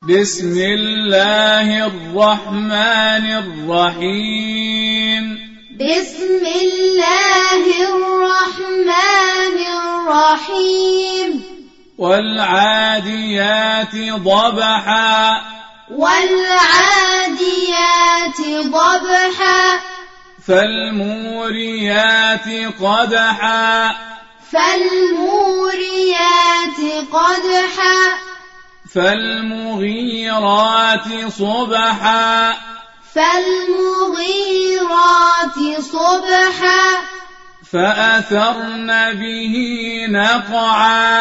بسم الله الرحمن الرحيم. بسم الله الرحمن الرحيم. والعاديات ضبحا. والعاديات ضبحا. فالموريات قدحا. فالموريات قدحا. فالمغيرات صبحا. فالمغيرات صبحا. فأثرن به نقعا.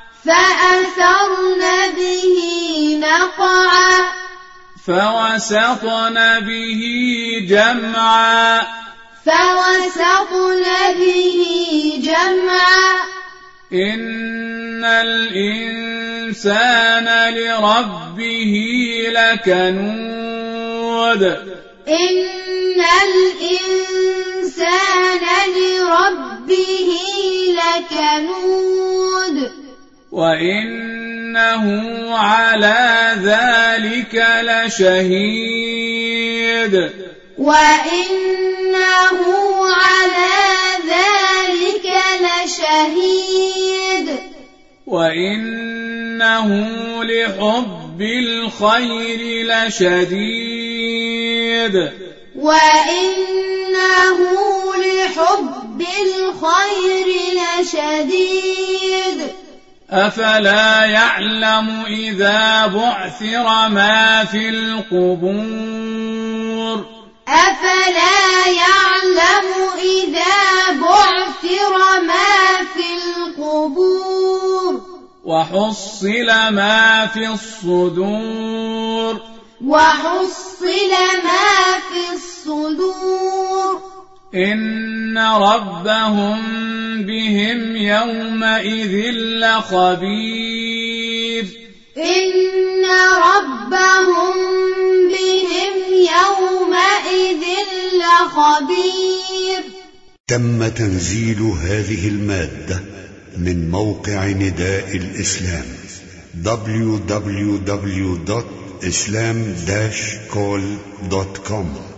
فأثرن به نقعا. فوسطن به جمعا. فوسطن به جمعا. إن الإنسان لربه لكنود. إن الإنسان لربه لكنود. وإنه على ذلك لشهيد. وإنه على ذلك لشهيد. وإنه لحب الخير لشديد. وإنه لحب الخير لشديد. أفلا يعلم إذا بعثر ما في القبور. أفلا يعلم إذا بعثر ما في القبور. وحصل ما في الصدور. وحصل ما في الصدور. إن ربهم بهم يومئذ لخبير. إن ربهم بهم يومئذ لخبير. تم تنزيل هذه المادة من موقع نداء الإسلام www.islam-call.com